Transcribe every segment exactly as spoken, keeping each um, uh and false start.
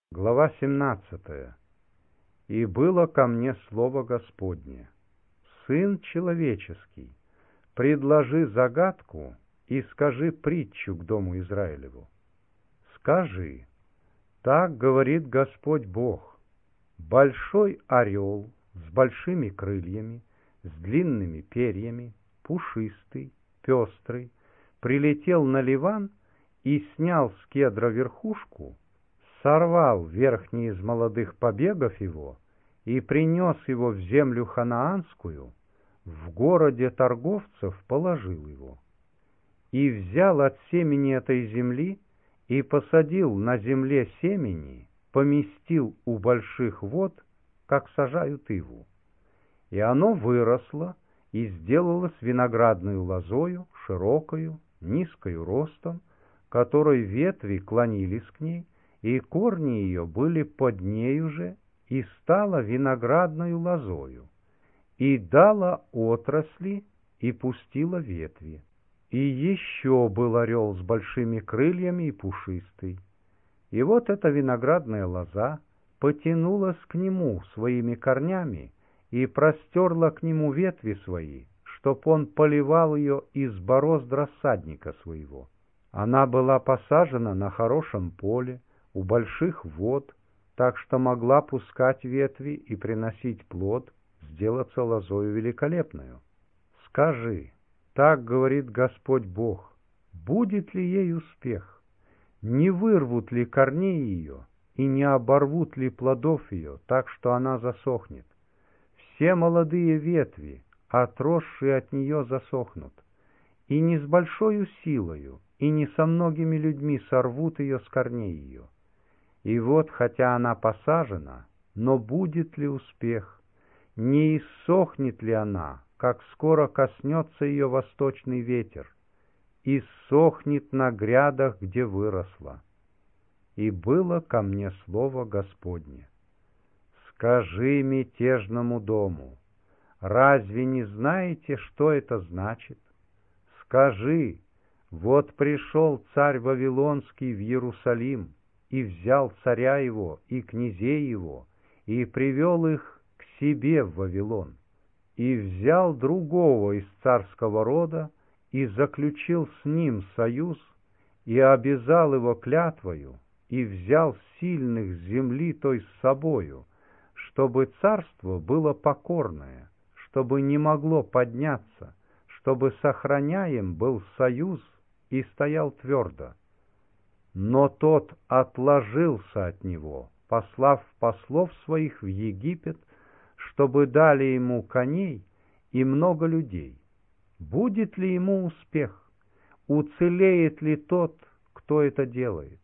Глава семнадцатая. «И было ко мне слово Господне: Сын человеческий, предложи загадку и скажи притчу к дому Израилеву. Скажи: так говорит Господь Бог, большой орел с большими крыльями, с длинными перьями, пушистый, пестрый, прилетел на Ливан и снял с кедра верхушку, сорвал верхний из молодых побегов его и принес его в землю ханаанскую, в городе торговцев положил его. И взял от семени этой земли и посадил на земле семени, поместил у больших вод, как сажают иву. И оно выросло и сделалось виноградную лозою, широкою, низкою ростом, которой ветви клонились к ней, и корни ее были под нею же, и стала виноградною лозою, и дала отрасли, и пустила ветви. И еще был орел с большими крыльями и пушистый. И вот эта виноградная лоза потянулась к нему своими корнями и простерла к нему ветви свои, чтоб он поливал ее из борозд рассадника своего. Она была посажена на хорошем поле, у больших вод, так что могла пускать ветви и приносить плод, сделаться лозою великолепную. Скажи: так говорит Господь Бог, будет ли ей успех? Не вырвут ли корней ее и не оборвут ли плодов ее, так что она засохнет? Все молодые ветви, отросшие от нее, засохнут, и не с большою силою, и не со многими людьми сорвут ее с корней ее. И вот, хотя она посажена, но будет ли успех? Не иссохнет ли она, как скоро коснется ее восточный ветер? Иссохнет на грядах, где выросла. И было ко мне слово Господне: скажи мятежному дому, разве не знаете, что это значит? Скажи: вот пришел царь Вавилонский в Иерусалим, и взял царя его и князей его, и привел их к себе в Вавилон, и взял другого из царского рода, и заключил с ним союз, и обязал его клятвою, и взял сильных с земли той с собою, чтобы царство было покорное, чтобы не могло подняться, чтобы сохраняем был союз и стоял твердо. Но тот отложился от него, послав послов своих в Египет, чтобы дали ему коней и много людей. Будет ли ему успех? Уцелеет ли тот, кто это делает?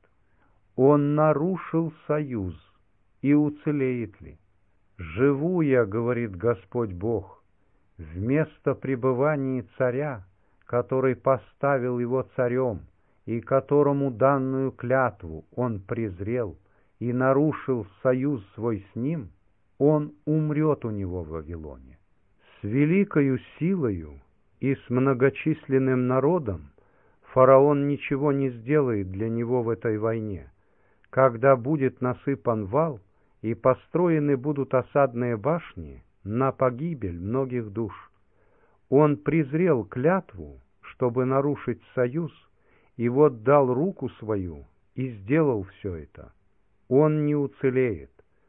Он нарушил союз, и уцелеет ли? Живу я, говорит Господь Бог, вместо пребывания царя, который поставил его царем, и которому данную клятву он презрел и нарушил союз свой с ним, он умрет у него в Вавилоне. С великою силою и с многочисленным народом фараон ничего не сделает для него в этой войне, когда будет насыпан вал и построены будут осадные башни на погибель многих душ. Он презрел клятву, чтобы нарушить союз, и вот дал руку свою и сделал все это. Он не уцелеет.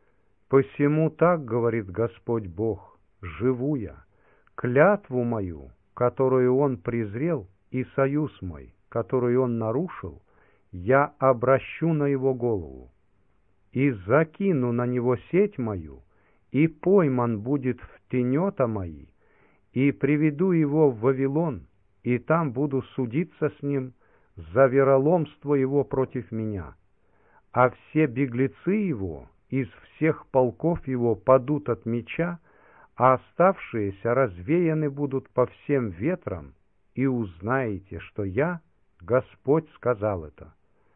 Посему так говорит Господь Бог: живу я, клятву мою, которую он презрел, и союз мой, который он нарушил, я обращу на его голову, и закину на него сеть мою, и пойман будет в тенета мои, и приведу его в Вавилон, и там буду судиться с ним за вероломство его против меня. А все беглецы его из всех полков его падут от меча, а оставшиеся развеяны будут по всем ветрам, и узнаете, что я, Господь, сказал это.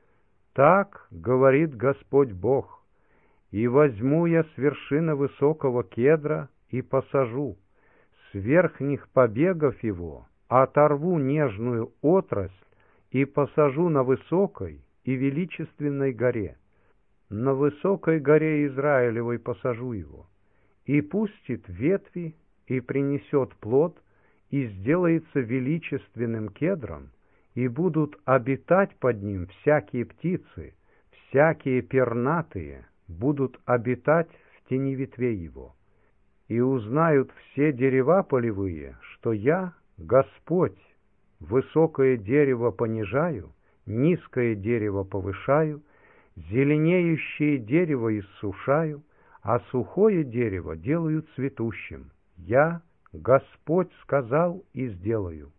Так говорит Господь Бог: и возьму я с вершины высокого кедра и посажу, с верхних побегов его оторву нежную отрасль, и посажу на высокой и величественной горе. на высокой горе Израилевой посажу его, и пустит ветви, и принесет плод, и сделается величественным кедром, и будут обитать под ним всякие птицы, всякие пернатые будут обитать в тени ветвей его. И узнают все дерева полевые, что я, Господь, высокое дерево понижаю, низкое дерево повышаю, зеленеющее дерево иссушаю, а сухое дерево делаю цветущим. Я, Господь, сказал и сделаю.